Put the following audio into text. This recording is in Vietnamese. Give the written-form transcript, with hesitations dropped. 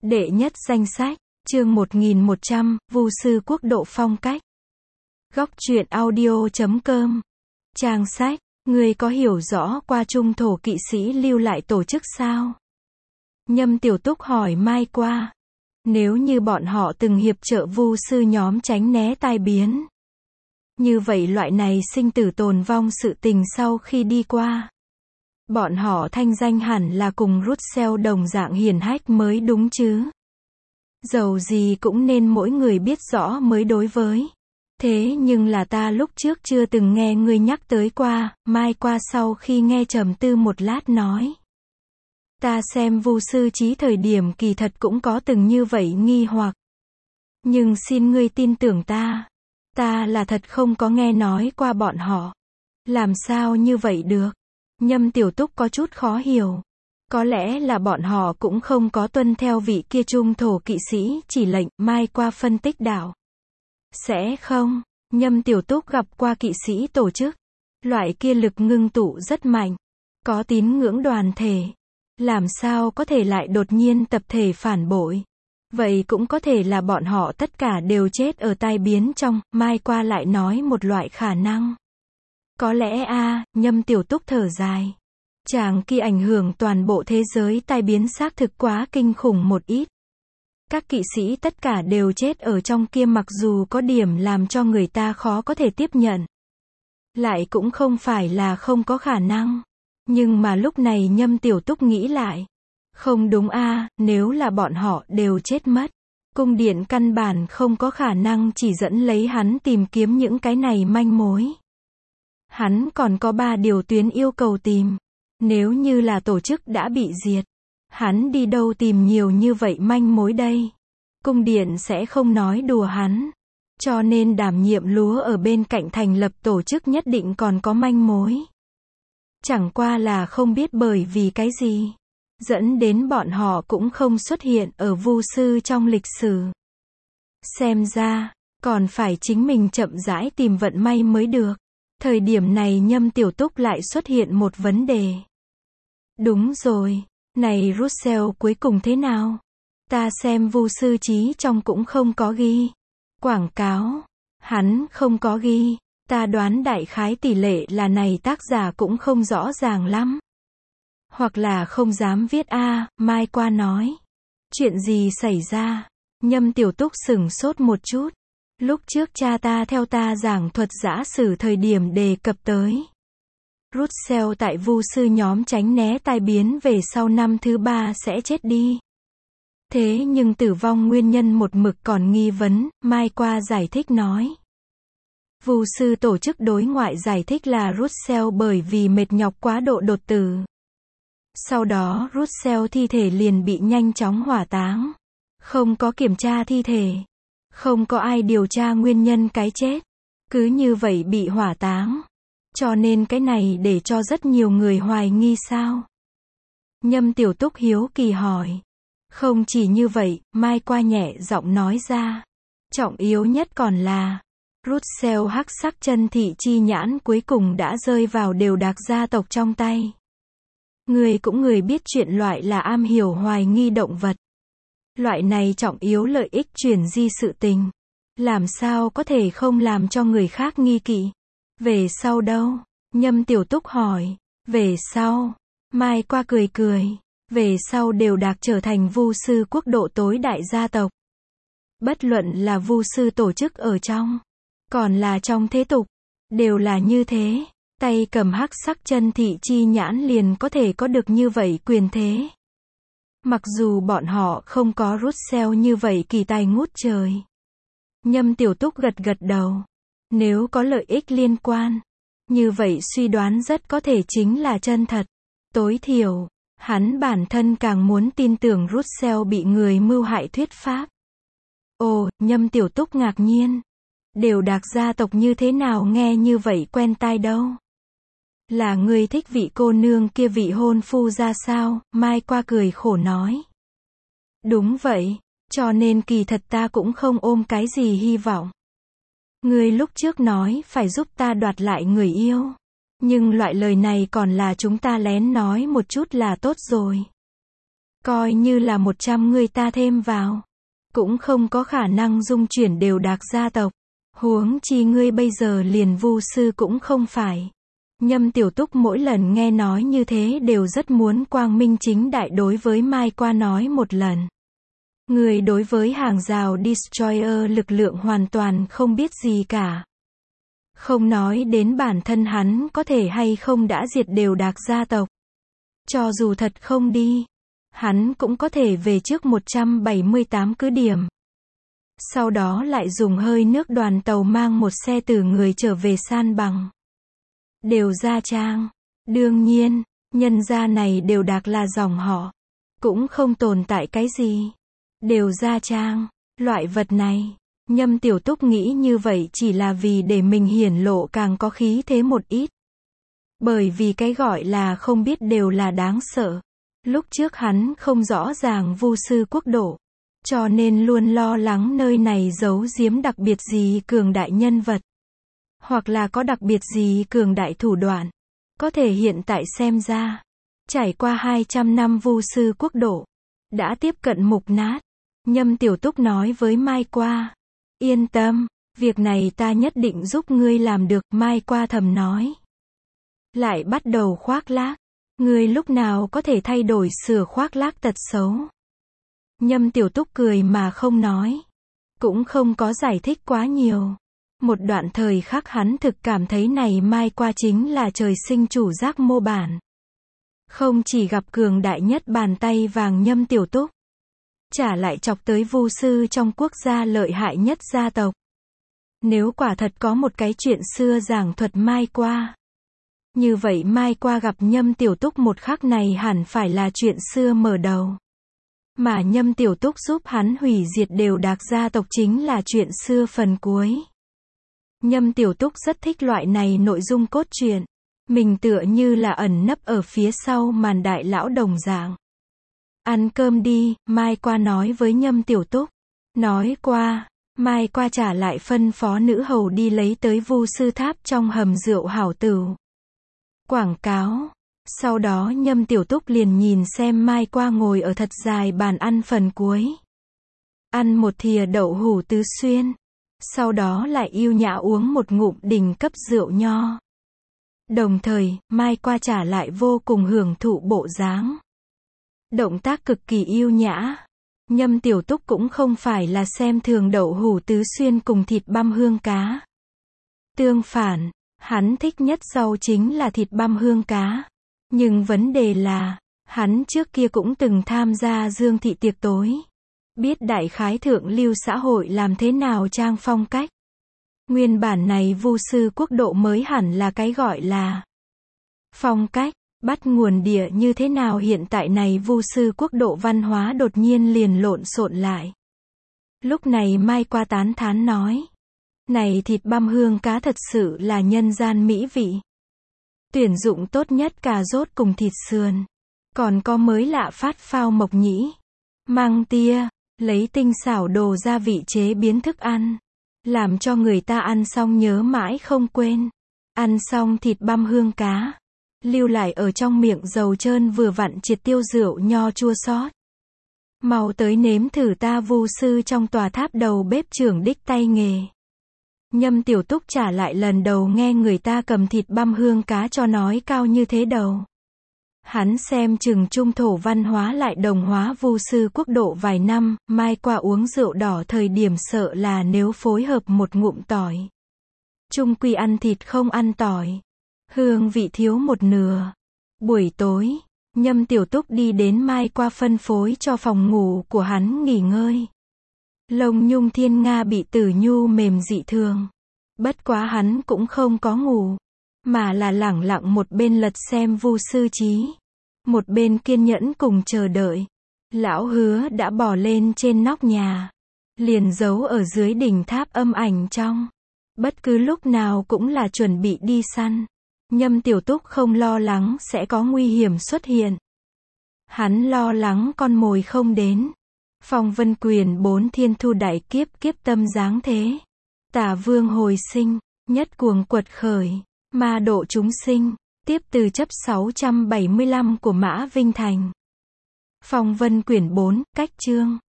Đệ nhất danh sách, chương 1100, Vu sư quốc độ phong cách. Góc truyện audio.com. Trang sách, ngươi có hiểu rõ qua trung thổ kỵ sĩ lưu lại tổ chức sao? Nhâm Tiểu Túc hỏi Mai qua. Nếu như bọn họ từng hiệp trợ Vu sư nhóm tránh né tai biến, như vậy loại này sinh tử tồn vong sự tình sau khi đi qua, bọn họ thanh danh hẳn là cùng Russell đồng dạng hiển hách mới đúng chứ. Dầu gì cũng nên mỗi người biết rõ mới đối với. Thế nhưng là ta lúc trước chưa từng nghe ngươi nhắc tới qua. Mai qua sau khi nghe trầm tư một lát nói. Ta xem Vu sư chí thời điểm kỳ thật cũng có từng như vậy nghi hoặc. Nhưng xin ngươi tin tưởng ta. Ta là thật không có nghe nói qua bọn họ. Làm sao như vậy được? Nhâm Tiểu Túc có chút khó hiểu. Có lẽ là bọn họ cũng không có tuân theo vị kia trung thổ kỵ sĩ chỉ lệnh. Mai qua phân tích đạo. Sẽ không, Nhâm Tiểu Túc gặp qua kỵ sĩ tổ chức. Loại kia lực ngưng tụ rất mạnh. Có tín ngưỡng đoàn thể. Làm sao có thể lại đột nhiên tập thể phản bội? Vậy cũng có thể là bọn họ tất cả đều chết ở tai biến trong. Mai qua lại nói một loại khả năng. Có lẽ Nhâm Tiểu Túc thở dài. Chàng kia ảnh hưởng toàn bộ thế giới tai biến xác thực quá kinh khủng một ít. Các kỵ sĩ tất cả đều chết ở trong kia mặc dù có điểm làm cho người ta khó có thể tiếp nhận. Lại cũng không phải là không có khả năng. Nhưng mà lúc này Nhâm Tiểu Túc nghĩ lại. Không đúng nếu là bọn họ đều chết mất. Cung điện căn bản không có khả năng chỉ dẫn lấy hắn tìm kiếm những cái này manh mối. Hắn còn có 3 điều tuyến yêu cầu tìm. Nếu như là tổ chức đã bị diệt, hắn đi đâu tìm nhiều như vậy manh mối đây? Cung điện sẽ không nói đùa hắn. Cho nên đảm nhiệm lúa ở bên cạnh thành lập tổ chức nhất định còn có manh mối. Chẳng qua là không biết bởi vì cái gì. Dẫn đến bọn họ cũng không xuất hiện ở Vu sư trong lịch sử. Xem ra, còn phải chính mình chậm rãi tìm vận may mới được. Thời điểm này Nhâm Tiểu Túc lại xuất hiện một vấn đề. Đúng rồi, này Russell cuối cùng thế nào? Ta xem Vu sư chí trong cũng không có ghi. Quảng cáo, hắn không có ghi. Ta đoán đại khái tỷ lệ là này tác giả cũng không rõ ràng lắm. Hoặc là không dám viết Mai qua nói. Chuyện gì xảy ra? Nhâm Tiểu Túc sửng sốt một chút. Lúc trước cha ta theo ta giảng thuật giả sử thời điểm đề cập tới. Russell tại Vu sư nhóm tránh né tai biến về sau năm thứ 3 sẽ chết đi. Thế nhưng tử vong nguyên nhân một mực còn nghi vấn, Mai qua giải thích nói. Vu sư tổ chức đối ngoại giải thích là Russell bởi vì mệt nhọc quá độ đột tử. Sau đó Russell thi thể liền bị nhanh chóng hỏa táng. Không có kiểm tra thi thể. Không có ai điều tra nguyên nhân cái chết. Cứ như vậy bị hỏa táng. Cho nên cái này để cho rất nhiều người hoài nghi sao? Nhâm Tiểu Túc hiếu kỳ hỏi. Không chỉ như vậy, Mai qua nhẹ giọng nói ra. Trọng yếu nhất còn là Russell hắc sắc chân thị chi nhãn cuối cùng đã rơi vào đều đạc gia tộc trong tay. Người cũng người biết chuyện loại là am hiểu hoài nghi động vật. Loại này trọng yếu lợi ích chuyển di sự tình. Làm sao có thể không làm cho người khác nghi kỵ? Về sau đâu? Nhâm Tiểu Túc hỏi. Về sau? Mai qua cười cười. Về sau đều đạc trở thành Vu sư quốc độ tối đại gia tộc. Bất luận là Vu sư tổ chức ở trong. Còn là trong thế tục. Đều là như thế. Tay cầm hắc sắc chân thị chi nhãn liền có thể có được như vậy quyền thế. Mặc dù bọn họ không có Russell như vậy kỳ tài ngút trời. Nhâm Tiểu Túc gật gật đầu. Nếu có lợi ích liên quan, như vậy suy đoán rất có thể chính là chân thật. Tối thiểu, hắn bản thân càng muốn tin tưởng Russell bị người mưu hại thuyết pháp. Ồ, Nhâm Tiểu Túc ngạc nhiên. Đều đạc gia tộc như thế nào nghe như vậy quen tai đâu? Là người thích vị cô nương kia vị hôn phu ra sao? Mai qua cười khổ nói. Đúng vậy, cho nên kỳ thật ta cũng không ôm cái gì hy vọng. Người lúc trước nói phải giúp ta đoạt lại người yêu. Nhưng loại lời này còn là chúng ta lén nói một chút là tốt rồi. Coi như là 100 người ta thêm vào, cũng không có khả năng dung chuyển đều đạc gia tộc. Huống chi ngươi bây giờ liền vu sư cũng không phải. Nhâm Tiểu Túc mỗi lần nghe nói như thế đều rất muốn quang minh chính đại đối với Mai Qua nói một lần. Người đối với hàng rào Destroyer lực lượng hoàn toàn không biết gì cả. Không nói đến bản thân hắn có thể hay không đã diệt đều đạc gia tộc. Cho dù thật không đi, hắn cũng có thể về trước 178 cứ điểm. Sau đó lại dùng hơi nước đoàn tàu mang một xe tử người trở về san bằng. Đều Gia Trang. Đương nhiên, nhân gia này đều đạc là dòng họ. Cũng không tồn tại cái gì. Đều Gia Trang. Loại vật này. Nhâm Tiểu Túc nghĩ như vậy chỉ là vì để mình hiển lộ càng có khí thế một ít. Bởi vì cái gọi là không biết đều là đáng sợ. Lúc trước hắn không rõ ràng vu sư quốc độ. Cho nên luôn lo lắng nơi này giấu giếm đặc biệt gì cường đại nhân vật. Hoặc là có đặc biệt gì cường đại thủ đoạn. Có thể hiện tại xem ra. Trải qua 200 năm vu sư quốc độ. Đã tiếp cận mục nát. Nhâm Tiểu Túc nói với Mai Qua. Yên tâm, việc này ta nhất định giúp ngươi làm được, Mai Qua thầm nói. Lại bắt đầu khoác lác. Ngươi lúc nào có thể thay đổi sửa khoác lác tật xấu. Nhâm Tiểu Túc cười mà không nói. Cũng không có giải thích quá nhiều. Một đoạn thời khắc hắn thực cảm thấy này Mai Qua chính là trời sinh chủ giác mô bản. Không chỉ gặp cường đại nhất bàn tay vàng Nhâm Tiểu Túc. Trả lại chọc tới vu sư trong quốc gia lợi hại nhất gia tộc. Nếu quả thật có một cái chuyện xưa giảng thuật Mai Qua. Như vậy Mai Qua gặp Nhâm Tiểu Túc một khắc này hẳn phải là chuyện xưa mở đầu. Mà Nhâm Tiểu Túc giúp hắn hủy diệt đều đạc gia tộc chính là chuyện xưa phần cuối. Nhâm Tiểu Túc rất thích loại này nội dung cốt truyện. Mình tựa như là ẩn nấp ở phía sau màn đại lão đồng dạng. Ăn cơm đi, Mai Qua nói với Nhâm Tiểu Túc. Nói qua, Mai Qua trả lại phân phó nữ hầu đi lấy tới vu sư tháp trong hầm rượu hảo tửu. Quảng cáo. Sau đó Nhâm Tiểu Túc liền nhìn xem Mai Qua ngồi ở thật dài bàn ăn phần cuối. Ăn một thìa đậu hủ tứ xuyên. Sau đó lại yêu nhã uống một ngụm đỉnh cấp rượu nho. Đồng thời, Mai Qua trả lại vô cùng hưởng thụ bộ dáng. Động tác cực kỳ yêu nhã. Nhâm Tiểu Túc cũng không phải là xem thường đậu hủ tứ xuyên cùng thịt băm hương cá. Tương phản, hắn thích nhất rau chính là thịt băm hương cá. Nhưng vấn đề là, hắn trước kia cũng từng tham gia dương thị tiệc tối. Biết đại khái thượng lưu xã hội làm thế nào trang phong cách. Nguyên bản này vu sư quốc độ mới hẳn là cái gọi là phong cách. Bắt nguồn địa như thế nào hiện tại này vu sư quốc độ văn hóa đột nhiên liền lộn xộn lại. Lúc này Mai Qua tán thán nói. Này thịt băm hương cá thật sự là nhân gian mỹ vị. Tuyển dụng tốt nhất cà rốt cùng thịt sườn. Còn có mới lạ phát phao mộc nhĩ. Măng tia, lấy tinh xảo đồ gia vị chế biến thức ăn. Làm cho người ta ăn xong nhớ mãi không quên. Ăn xong thịt băm hương cá. Lưu lại ở trong miệng dầu trơn vừa vặn triệt tiêu rượu nho chua xót. Mau tới nếm thử ta vu sư trong tòa tháp đầu bếp trưởng đích tay nghề. Nhâm Tiểu Túc trả lại lần đầu nghe người ta cầm thịt băm hương cá cho nói cao như thế đầu. Hắn xem chừng trung thổ văn hóa lại đồng hóa vu sư quốc độ vài năm, Mai Qua uống rượu đỏ thời điểm sợ là nếu phối hợp một ngụm tỏi. Trung quy ăn thịt không ăn tỏi. Hương vị thiếu một nửa. Buổi tối, Nhâm Tiểu Túc đi đến Mai Qua phân phối cho phòng ngủ của hắn nghỉ ngơi. Lông nhung thiên nga bị tử nhu mềm dị thường. Bất quá hắn cũng không có ngủ. Mà là lẳng lặng một bên lật xem vu sư chí. Một bên kiên nhẫn cùng chờ đợi. Lão Hứa đã bò lên trên nóc nhà. Liền giấu ở dưới đỉnh tháp âm ảnh trong. Bất cứ lúc nào cũng là chuẩn bị đi săn. Nhâm Tiểu Túc không lo lắng sẽ có nguy hiểm xuất hiện. Hắn lo lắng con mồi không đến. Phong vân quyền 4 thiên thu đại kiếp kiếp tâm dáng thế. Tả vương hồi sinh, nhất cuồng quật khởi, ma độ chúng sinh, tiếp từ chấp 675 của Mã Vinh Thành. Phong vân quyển 4, cách chương.